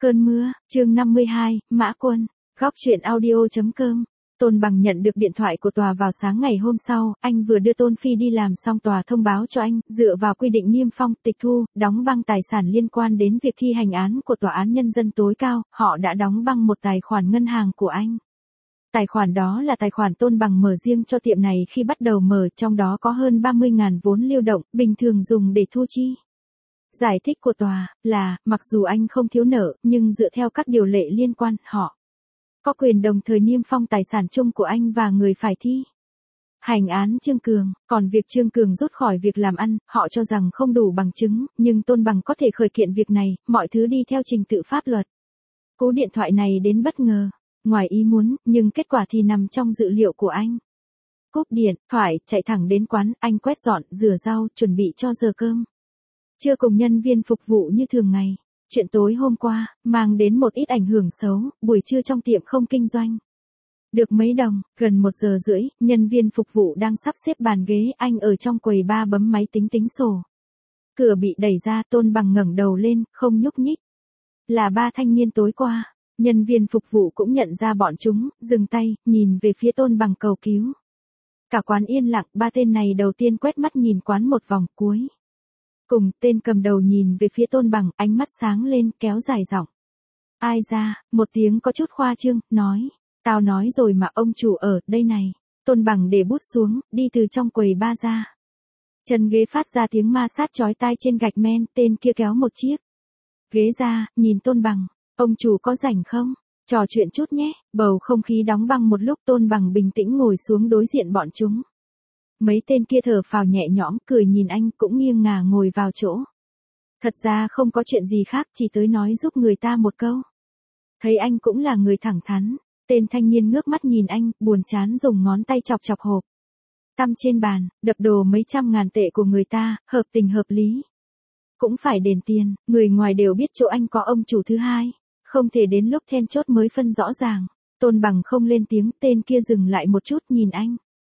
Cơn mưa, chương 52, Mã Quân, góc truyện audio.com. Tôn Bằng nhận được điện thoại của tòa vào sáng ngày hôm sau, anh vừa đưa Tôn Phi đi làm xong tòa thông báo cho anh, dựa vào quy định niêm phong, tịch thu, đóng băng tài sản liên quan đến việc thi hành án của Tòa án Nhân dân tối cao, họ đã đóng băng một tài khoản ngân hàng của anh. Tài khoản đó là tài khoản Tôn Bằng mở riêng cho tiệm này khi bắt đầu mở, trong đó có hơn 30.000 vốn lưu động, bình thường dùng để thu chi. Giải thích của tòa là, mặc dù anh không thiếu nợ, nhưng dựa theo các điều lệ liên quan, họ có quyền đồng thời niêm phong tài sản chung của anh và người phải thi hành án Trương Cường. Còn việc Trương Cường rút khỏi việc làm ăn, họ cho rằng không đủ bằng chứng, nhưng Tôn Bằng có thể khởi kiện việc này, mọi thứ đi theo trình tự pháp luật. Cú điện thoại này đến bất ngờ, ngoài ý muốn, nhưng kết quả thì nằm trong dự liệu của anh. Cúp điện thoại, chạy thẳng đến quán, anh quét dọn, rửa rau, chuẩn bị cho giờ cơm trưa cùng nhân viên phục vụ như thường ngày. Chuyện tối hôm qua, mang đến một ít ảnh hưởng xấu, buổi trưa trong tiệm không kinh doanh được mấy đồng, gần 1 giờ rưỡi, nhân viên phục vụ đang sắp xếp bàn ghế, anh ở trong quầy bar bấm máy tính tính sổ. Cửa bị đẩy ra, Tôn Bằng ngẩng đầu lên, không nhúc nhích. Là 3 thanh niên tối qua. Nhân viên phục vụ cũng nhận ra bọn chúng, dừng tay, nhìn về phía Tôn Bằng cầu cứu. Cả quán yên lặng, 3 tên này đầu tiên quét mắt nhìn quán một vòng, cuối cùng, tên cầm đầu nhìn về phía Tôn Bằng, ánh mắt sáng lên, kéo dài giọng. Ai ra, một tiếng có chút khoa trương, nói. Tao nói rồi mà, ông chủ ở đây này. Tôn Bằng để bút xuống, đi từ trong quầy bar ra. Chân ghế phát ra tiếng ma sát chói tai trên gạch men, tên kia kéo một chiếc ghế ra, nhìn Tôn Bằng. Ông chủ có rảnh không? Trò chuyện chút nhé. Bầu không khí đóng băng một lúc, Tôn Bằng bình tĩnh ngồi xuống đối diện bọn chúng. Mấy tên kia thở phào nhẹ nhõm, cười nhìn anh, cũng nghiêng ngả ngồi vào chỗ. Thật ra không có chuyện gì khác, chỉ tới nói giúp người ta một câu. Thấy anh cũng là người thẳng thắn, tên thanh niên ngước mắt nhìn anh, buồn chán dùng ngón tay chọc chọc hộp tăm trên bàn, đập đồ mấy trăm ngàn tệ của người ta, hợp tình hợp lý. Cũng phải đền tiền, người ngoài đều biết chỗ anh có ông chủ thứ hai, không thể đến lúc then chốt mới phân rõ ràng. Tôn Bằng không lên tiếng, tên kia dừng lại một chút nhìn anh.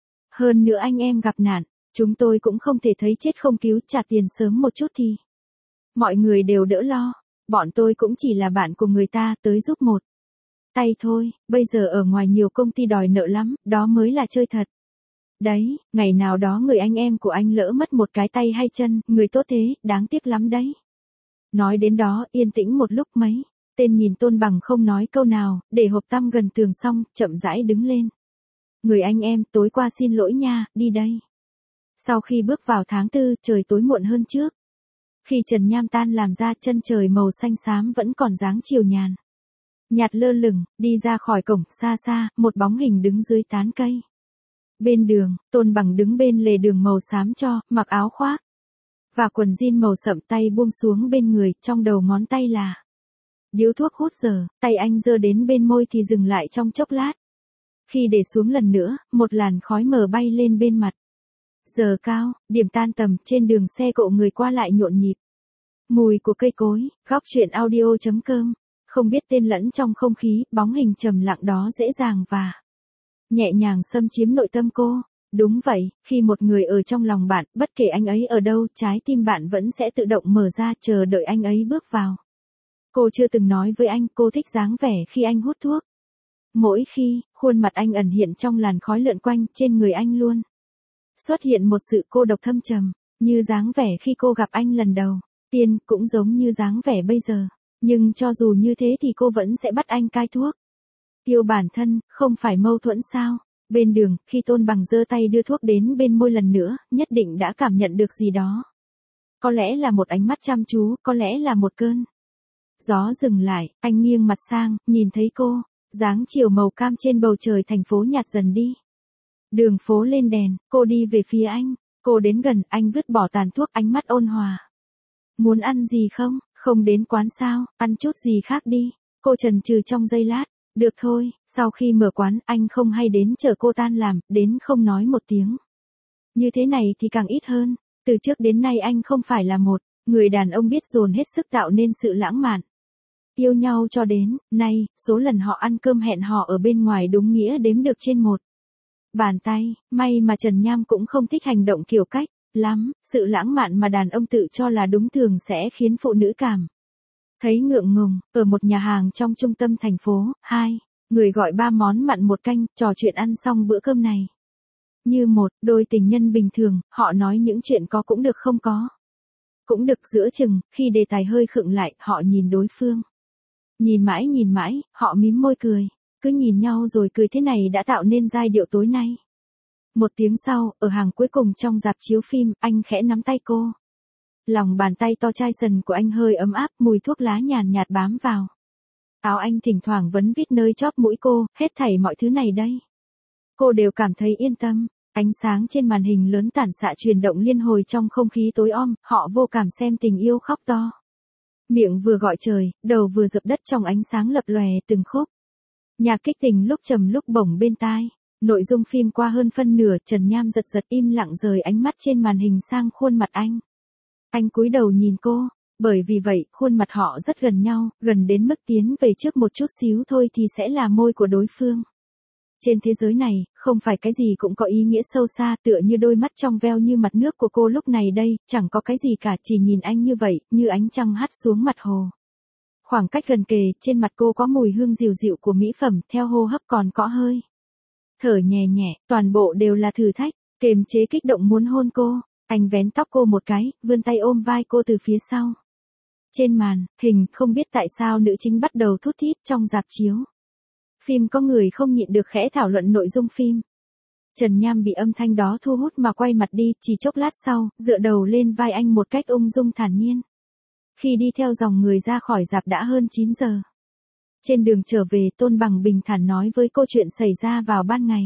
Hơn nữa anh em gặp nạn, chúng tôi cũng không thể thấy chết không cứu, trả tiền sớm một chút thì mọi người đều đỡ lo. Bọn tôi cũng chỉ là bạn của người ta, tới giúp một tay thôi, bây giờ ở ngoài nhiều công ty đòi nợ lắm, đó mới là chơi thật. Đấy, ngày nào đó người anh em của anh lỡ mất một cái tay hay chân, người tốt thế, đáng tiếc lắm đấy. Nói đến đó, yên tĩnh một lúc, mấy tên nhìn Tôn Bằng không nói câu nào, để hộp tăm gần tường xong, chậm rãi đứng lên. Người anh em, tối qua xin lỗi nha, đi đây. Sau khi bước vào tháng 4, trời tối muộn hơn trước. Khi trần nham tan làm ra, chân trời màu xanh xám vẫn còn dáng chiều nhàn nhạt lơ lửng, đi ra khỏi cổng, xa xa, một bóng hình đứng dưới tán cây. Bên đường, Tôn Bằng đứng bên lề đường màu xám cho, mặc áo khoác và quần jean màu sậm, tay buông xuống bên người, trong đầu ngón tay là điếu thuốc hút giờ, tay anh giơ đến bên môi thì dừng lại trong chốc lát. Khi để xuống lần nữa, một làn khói mờ bay lên bên mặt. Giờ cao, điểm tan tầm, trên đường xe cộ người qua lại nhộn nhịp. Mùi của cây cối, góc truyện audio.com. Không biết tên lẫn trong không khí, bóng hình trầm lặng đó dễ dàng và nhẹ nhàng xâm chiếm nội tâm cô. Đúng vậy, khi một người ở trong lòng bạn, bất kể anh ấy ở đâu, trái tim bạn vẫn sẽ tự động mở ra, chờ đợi anh ấy bước vào. Cô chưa từng nói với anh, cô thích dáng vẻ khi anh hút thuốc. Mỗi khi, khuôn mặt anh ẩn hiện trong làn khói lượn quanh, trên người anh luôn xuất hiện một sự cô độc thâm trầm, như dáng vẻ khi cô gặp anh lần đầu tiên, cũng giống như dáng vẻ bây giờ. Nhưng cho dù như thế thì cô vẫn sẽ bắt anh cai thuốc. Yêu bản thân, không phải mâu thuẫn sao? Bên đường, khi Tôn Bằng giơ tay đưa thuốc đến bên môi lần nữa, nhất định đã cảm nhận được gì đó. Có lẽ là một ánh mắt chăm chú, có lẽ là một cơn gió dừng lại, anh nghiêng mặt sang, nhìn thấy cô. Dáng chiều màu cam trên bầu trời thành phố nhạt dần đi. Đường phố lên đèn, cô đi về phía anh. Cô đến gần, anh vứt bỏ tàn thuốc, ánh mắt ôn hòa. Muốn ăn gì không? Không đến quán sao, ăn chút gì khác đi. Cô chần chừ trong giây lát. Được thôi, sau khi mở quán, anh không hay đến chờ cô tan làm, đến không nói một tiếng. Như thế này thì càng ít hơn. Từ trước đến nay anh không phải là một người đàn ông biết dồn hết sức tạo nên sự lãng mạn. Yêu nhau cho đến nay, số lần họ ăn cơm hẹn hò ở bên ngoài đúng nghĩa đếm được trên một bàn tay. May mà Trần Nham cũng không thích hành động kiểu cách lắm, sự lãng mạn mà đàn ông tự cho là đúng thường sẽ khiến phụ nữ cảm Thấy ngượng ngùng, ở một nhà hàng trong trung tâm thành phố, hai người gọi 3 món mặn một canh, trò chuyện ăn xong bữa cơm này. Như một đôi tình nhân bình thường, họ nói những chuyện có cũng được không có. Cũng được giữa chừng, khi đề tài hơi khựng lại, họ nhìn đối phương. Nhìn mãi, họ mím môi cười. Cứ nhìn nhau rồi cười thế này đã tạo nên giai điệu tối nay. Một tiếng sau, ở hàng cuối cùng trong rạp chiếu phim, anh khẽ nắm tay cô. Lòng bàn tay to chai sần của anh hơi ấm áp, mùi thuốc lá nhàn nhạt bám vào. Áo anh thỉnh thoảng vấn vít nơi chóp mũi cô, hết thảy mọi thứ này đây. Cô đều cảm thấy yên tâm. Ánh sáng trên màn hình lớn tản xạ truyền động liên hồi trong không khí tối om, họ vô cảm xem tình yêu khóc to. Miệng vừa gọi trời, đầu vừa dập đất trong ánh sáng lập lòe từng khúc. Nhạc kích tình lúc trầm lúc bổng bên tai. Nội dung phim qua hơn phân nửa, Trần Nham giật im lặng rời ánh mắt trên màn hình sang khuôn mặt anh. Anh cúi đầu nhìn cô, bởi vì vậy, khuôn mặt họ rất gần nhau, gần đến mức tiến về trước một chút xíu thôi thì sẽ là môi của đối phương. Trên thế giới này, không phải cái gì cũng có ý nghĩa sâu xa, tựa như đôi mắt trong veo như mặt nước của cô lúc này đây, chẳng có cái gì cả, chỉ nhìn anh như vậy, như ánh trăng hắt xuống mặt hồ. Khoảng cách gần kề, trên mặt cô có mùi hương dịu dịu của mỹ phẩm, theo hô hấp còn có hơi thở nhẹ nhẹ, toàn bộ đều là thử thách, kềm chế kích động muốn hôn cô. Anh vén tóc cô một cái, vươn tay ôm vai cô từ phía sau. Trên màn hình, không biết tại sao nữ chính bắt đầu thút thít trong rạp chiếu phim, có người không nhịn được khẽ thảo luận nội dung phim. Trần Nham bị âm thanh đó thu hút mà quay mặt đi, chỉ chốc lát sau, dựa đầu lên vai anh một cách ung dung thản nhiên. Khi đi theo dòng người ra khỏi rạp đã hơn 9 giờ. Trên đường trở về, Tôn Bằng bình thản nói với cô chuyện xảy ra vào ban ngày.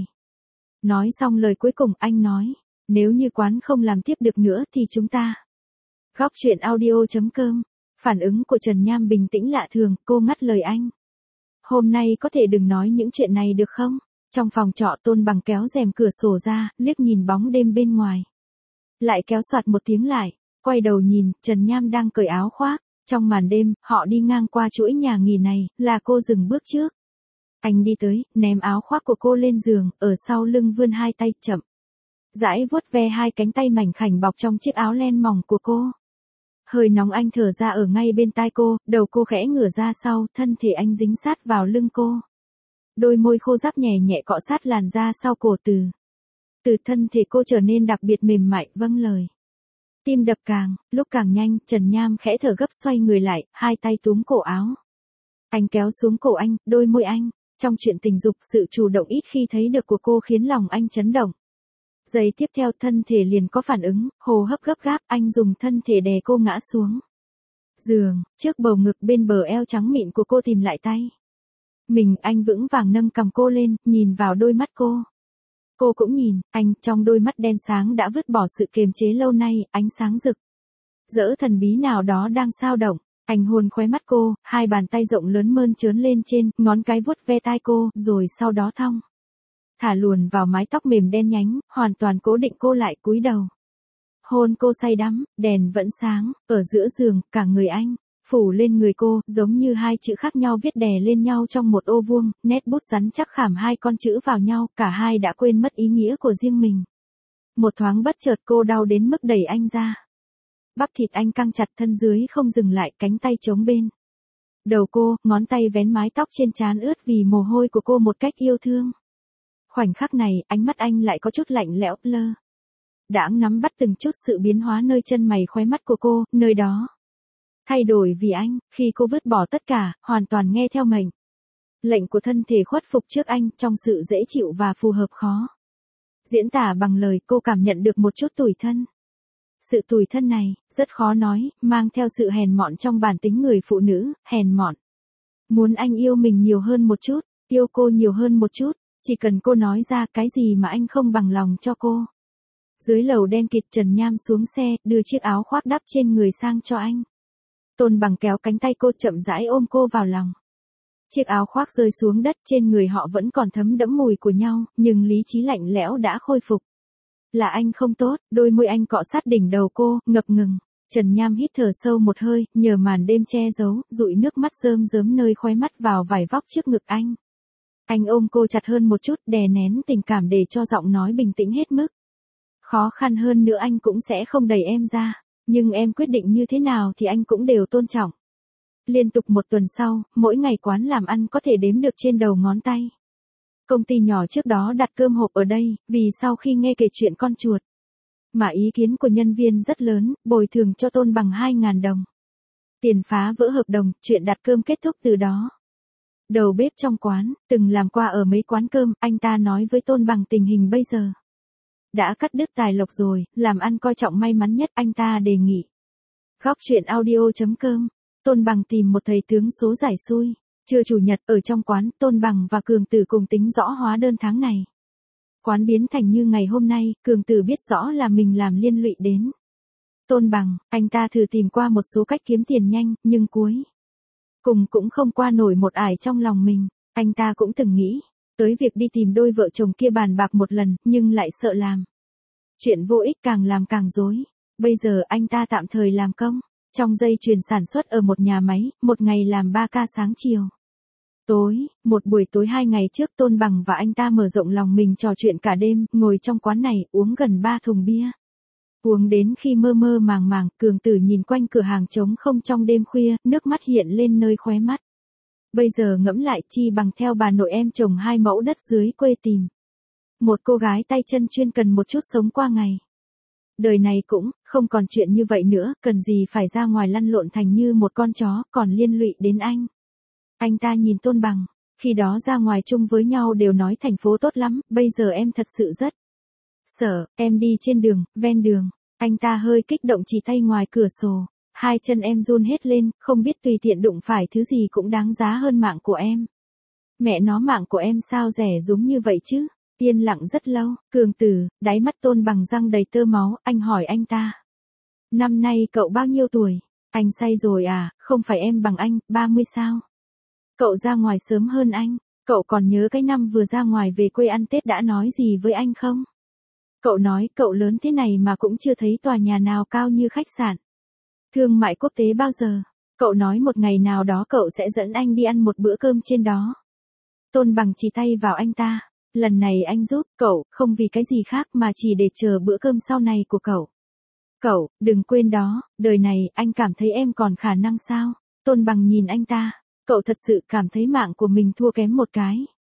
Nói xong lời cuối cùng, anh nói, nếu như quán không làm tiếp được nữa thì chúng ta. Góc truyện audio.com. Phản ứng của Trần Nham bình tĩnh lạ thường, cô ngắt lời anh. Hôm nay có thể đừng nói những chuyện này được không? Trong phòng trọ, Tôn Bằng kéo rèm cửa sổ ra, liếc nhìn bóng đêm bên ngoài. Lại kéo soạt một tiếng lại, quay đầu nhìn, Trần Nham đang cởi áo khoác. Trong màn đêm, họ đi ngang qua chuỗi nhà nghỉ này, là cô dừng bước trước. Anh đi tới, ném áo khoác của cô lên giường, ở sau lưng vươn hai tay, chậm rãi vuốt ve hai cánh tay mảnh khảnh bọc trong chiếc áo len mỏng của cô. Hơi nóng anh thở ra ở ngay bên tai cô, đầu cô khẽ ngửa ra sau, thân thể anh dính sát vào lưng cô. Đôi môi khô ráp nhẹ nhẹ cọ sát làn da sau cổ, từ thân thể cô trở nên đặc biệt mềm mại, vâng lời. Tim đập lúc càng nhanh, Trần Nham khẽ thở gấp xoay người lại, hai tay túm cổ áo. Anh kéo xuống cổ anh, đôi môi anh. Trong chuyện tình dục, sự chủ động ít khi thấy được của cô khiến lòng anh chấn động. Giây tiếp theo thân thể liền có phản ứng, hô hấp gấp gáp, anh dùng thân thể đè cô ngã xuống giường, trước bầu ngực bên bờ eo trắng mịn của cô tìm lại tay. Anh vững vàng nâng cầm cô lên, nhìn vào đôi mắt cô. Cô cũng nhìn, anh, trong đôi mắt đen sáng đã vứt bỏ sự kiềm chế lâu nay, ánh sáng rực rỡ thần bí nào đó đang xao động. Anh hôn khóe mắt cô, hai bàn tay rộng lớn mơn trớn lên trên, ngón cái vuốt ve tai cô, rồi sau đó thong thả luồn vào mái tóc mềm đen nhánh, hoàn toàn cố định cô lại, cúi đầu. Hôn cô say đắm, đèn vẫn sáng, ở giữa giường, cả người anh phủ lên người cô, giống như hai chữ khác nhau viết đè lên nhau trong một ô vuông, nét bút rắn chắc khảm hai con chữ vào nhau, cả hai đã quên mất ý nghĩa của riêng mình. Một thoáng bất chợt cô đau đến mức đẩy anh ra. Bắp thịt anh căng chặt, thân dưới không dừng lại, cánh tay chống bên đầu cô, ngón tay vén mái tóc trên trán ướt vì mồ hôi của cô một cách yêu thương. Khoảnh khắc này, ánh mắt anh lại có chút lạnh lẽo, lơ đãng nắm bắt từng chút sự biến hóa nơi chân mày khóe mắt của cô, nơi đó thay đổi vì anh, khi cô vứt bỏ tất cả, hoàn toàn nghe theo mệnh lệnh của thân thể khuất phục trước anh, trong sự dễ chịu và phù hợp khó diễn tả bằng lời. Cô cảm nhận được một chút tủi thân. Sự tủi thân này, rất khó nói, mang theo sự hèn mọn trong bản tính người phụ nữ, hèn mọn. Muốn anh yêu mình nhiều hơn một chút, yêu cô nhiều hơn một chút, chỉ cần cô nói ra cái gì mà anh không bằng lòng cho cô. Dưới lầu đen kịt, Trần Nham xuống xe, đưa chiếc áo khoác đắp trên người sang cho anh. Tôn Bằng kéo cánh tay cô, chậm rãi ôm cô vào lòng. Chiếc áo khoác rơi xuống đất, trên người họ vẫn còn thấm đẫm mùi của nhau, nhưng lý trí lạnh lẽo đã khôi phục. Là anh không tốt, đôi môi anh cọ sát đỉnh đầu cô, ngập ngừng. Trần Nham hít thở sâu một hơi, nhờ màn đêm che giấu, dụi nước mắt rơm rớm nơi khóe mắt vào vải vóc trước ngực anh. Anh ôm cô chặt hơn một chút, đè nén tình cảm để cho giọng nói bình tĩnh hết mức. Khó khăn hơn nữa anh cũng sẽ không đẩy em ra, nhưng em quyết định như thế nào thì anh cũng đều tôn trọng. Liên tục một tuần sau, mỗi ngày quán làm ăn có thể đếm được trên đầu ngón tay. Công ty nhỏ trước đó đặt cơm hộp ở đây, vì sau khi nghe kể chuyện con chuột. Mà ý kiến của nhân viên rất lớn, bồi thường cho Tôn Bằng 2.000 đồng. Tiền phá vỡ hợp đồng, chuyện đặt cơm kết thúc từ đó. Đầu bếp trong quán, từng làm qua ở mấy quán cơm, anh ta nói với Tôn Bằng tình hình bây giờ. Đã cắt đứt tài lộc rồi, làm ăn coi trọng may mắn nhất, anh ta đề nghị. Góc chuyện audio.com, Tôn Bằng tìm một thầy tướng số giải xui. Trưa chủ nhật ở trong quán, Tôn Bằng và Cường Tử cùng tính rõ hóa đơn tháng này. Quán biến thành như ngày hôm nay, Cường Tử biết rõ là mình làm liên lụy đến Tôn Bằng, anh ta thử tìm qua một số cách kiếm tiền nhanh, nhưng cuối cùng cũng không qua nổi một ải trong lòng mình. Anh ta cũng từng nghĩ tới việc đi tìm đôi vợ chồng kia bàn bạc một lần, nhưng lại sợ làm chuyện vô ích, càng làm càng rối. Bây giờ anh ta tạm thời làm công trong dây chuyền sản xuất ở một nhà máy, một ngày làm 3 ca sáng chiều tối. Một buổi tối 2 ngày trước, Tôn Bằng và anh ta mở rộng lòng mình trò chuyện cả đêm, ngồi trong quán này, uống gần 3 thùng bia. Uống đến khi mơ mơ màng màng, Cường Tử nhìn quanh cửa hàng trống không trong đêm khuya, nước mắt hiện lên nơi khóe mắt. Bây giờ ngẫm lại, chi bằng theo bà nội em trồng 2 mẫu đất dưới quê tìm một cô gái tay chân chuyên cần một chút sống qua ngày. Đời này cũng không còn chuyện như vậy nữa, cần gì phải ra ngoài lăn lộn thành như một con chó, còn liên lụy đến anh. Anh ta nhìn Tôn Bằng, khi đó ra ngoài chung với nhau đều nói thành phố tốt lắm, bây giờ em thật sự rất sợ. Em đi trên đường, ven đường, anh ta hơi kích động chỉ tay ngoài cửa sổ. Hai chân em run hết lên, không biết tùy tiện đụng phải thứ gì cũng đáng giá hơn mạng của em. Mẹ nó, mạng của em sao rẻ rúng như vậy chứ? Yên lặng rất lâu, Cường Tử, đáy mắt Tôn Bằng răng đầy tơ máu, anh hỏi anh ta. Năm nay cậu bao nhiêu tuổi? Anh say rồi à, không phải em bằng anh, 30 sao? Cậu ra ngoài sớm hơn anh, cậu còn nhớ cái năm vừa ra ngoài về quê ăn Tết đã nói gì với anh không? Cậu nói cậu lớn thế này mà cũng chưa thấy tòa nhà nào cao như khách sạn thương mại quốc tế bao giờ. Cậu nói một ngày nào đó cậu sẽ dẫn anh đi ăn một bữa cơm trên đó. Tôn Bằng chỉ tay vào anh ta. Lần này anh giúp cậu, không vì cái gì khác mà chỉ để chờ bữa cơm sau này của cậu. Cậu, đừng quên đó, đời này anh cảm thấy em còn khả năng sao? Tôn Bằng nhìn anh ta. Cậu thật sự cảm thấy mạng của mình thua kém một cái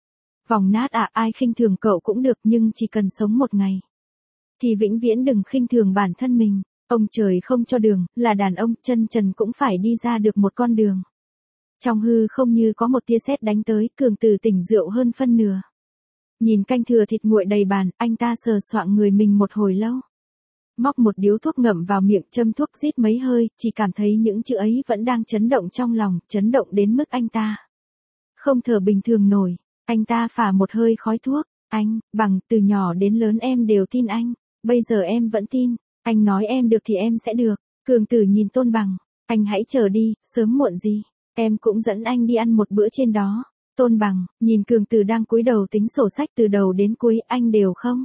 vòng nát à? Ai khinh thường cậu cũng được, nhưng chỉ cần sống một ngày thì vĩnh viễn đừng khinh thường bản thân mình. Ông trời không cho đường, là đàn ông, chân trần cũng phải đi ra được một con đường. Trong hư không như có một tia sét đánh tới, Cường Tử tỉnh rượu hơn phân nửa. Nhìn canh thừa thịt nguội đầy bàn, anh ta sờ soạng người mình một hồi lâu. Móc một điếu thuốc ngậm vào miệng, châm thuốc rít mấy hơi, chỉ cảm thấy những chữ ấy vẫn đang chấn động trong lòng, chấn động đến mức anh ta không thở bình thường nổi. Anh ta phả một hơi khói thuốc. Anh, Bằng, từ nhỏ đến lớn em đều tin anh. Bây giờ em vẫn tin. Anh nói em được thì em sẽ được. Cường Tử nhìn Tôn Bằng. Anh hãy chờ đi, sớm muộn gì em cũng dẫn anh đi ăn một bữa trên đó. Tôn Bằng nhìn Cường Tử đang cúi đầu tính sổ sách từ đầu đến cuối, anh đều không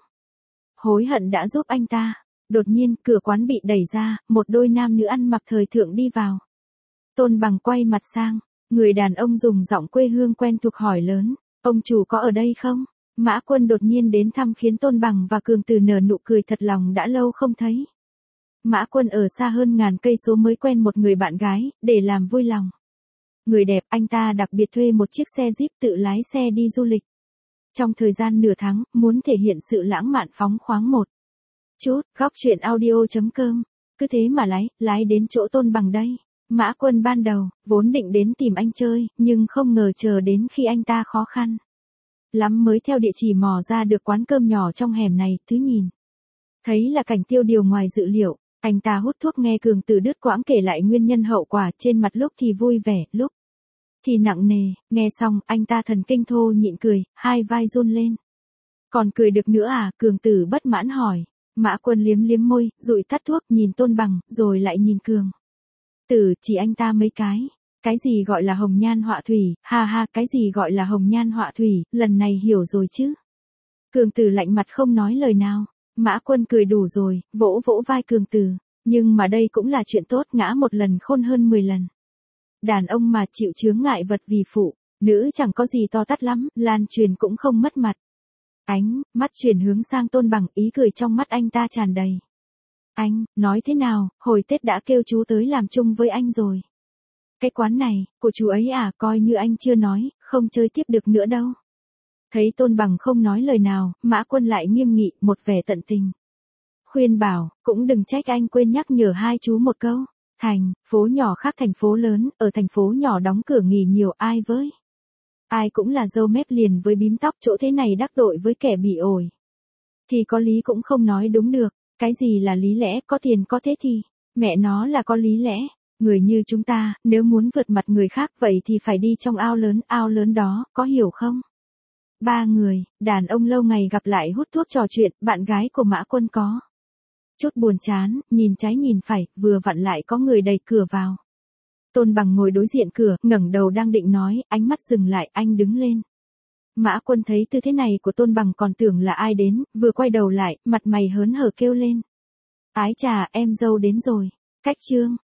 hối hận đã giúp anh ta. Đột nhiên, cửa quán bị đẩy ra, một đôi nam nữ ăn mặc thời thượng đi vào. Tôn Bằng quay mặt sang, người đàn ông dùng giọng quê hương quen thuộc hỏi lớn, ông chủ có ở đây không? Mã Quân đột nhiên đến thăm khiến Tôn Bằng và Cường Tử nở nụ cười thật lòng, đã lâu không thấy. Mã Quân ở xa hơn ngàn cây số mới quen một người bạn gái, để làm vui lòng người đẹp, anh ta đặc biệt thuê một chiếc xe Jeep tự lái xe đi du lịch. Trong thời gian nửa tháng, muốn thể hiện sự lãng mạn phóng khoáng một chút. Góc chuyện audio.com. Cứ thế mà lái đến chỗ Tôn Bằng đây. Mã Quân ban đầu vốn định đến tìm anh chơi, nhưng không ngờ chờ đến khi anh ta khó khăn lắm mới theo địa chỉ mò ra được quán cơm nhỏ trong hẻm này. Thứ nhìn thấy là cảnh tiêu điều ngoài dự liệu. Anh ta hút thuốc nghe Cường Tử đứt quãng kể lại nguyên nhân hậu quả, trên mặt lúc thì vui vẻ, lúc thì nặng nề. Nghe xong, anh ta thần kinh thô nhịn cười, hai vai run lên. Còn cười được nữa à? Cường Tử bất mãn hỏi. Mã Quân liếm liếm môi, dụi tắt thuốc, nhìn Tôn Bằng, rồi lại nhìn Cường Tử, chỉ anh ta mấy cái. Cái gì gọi là hồng nhan họa thủy, ha ha, cái gì gọi là hồng nhan họa thủy, lần này hiểu rồi chứ? Cường Tử lạnh mặt không nói lời nào. Mã Quân cười đủ rồi, vỗ vỗ vai Cường Tử. Nhưng mà đây cũng là chuyện tốt, ngã một lần khôn hơn 10 lần. Đàn ông mà chịu chướng ngại vật vì phụ nữ chẳng có gì to tát lắm, lan truyền cũng không mất mặt. Ánh mắt chuyển hướng sang Tôn Bằng, ý cười trong mắt anh ta tràn đầy. Anh, nói thế nào, hồi Tết đã kêu chú tới làm chung với anh rồi. cái quán này, của chú ấy à, coi như anh chưa nói, không chơi tiếp được nữa đâu. Thấy Tôn Bằng không nói lời nào, Mã Quân lại nghiêm nghị, một vẻ tận tình. Khuyên bảo, cũng đừng trách anh quên nhắc nhở hai chú một câu. Phố nhỏ khác thành phố lớn, ở thành phố nhỏ đóng cửa nghỉ nhiều ai với. Ai cũng là râu mép liền với bím tóc, chỗ thế này đắc tội với kẻ bị ổi. Thì có lý cũng không nói đúng được, cái gì là lý lẽ, có tiền có thế thì, mẹ nó là có lý lẽ. Người như chúng ta, nếu muốn vượt mặt người khác vậy thì phải đi trong ao lớn đó, có hiểu không? Ba người, đàn ông lâu ngày gặp lại hút thuốc trò chuyện, bạn gái của Mã Quân có chút buồn chán, nhìn trái nhìn phải, vừa vặn lại có người đẩy cửa vào. Tôn Bằng ngồi đối diện cửa, ngẩng đầu đang định nói, ánh mắt dừng lại, anh đứng lên. Mã Quân thấy tư thế này của Tôn Bằng còn tưởng là ai đến, vừa quay đầu lại, mặt mày hớn hở kêu lên. Ái chà, em dâu đến rồi. Cách chương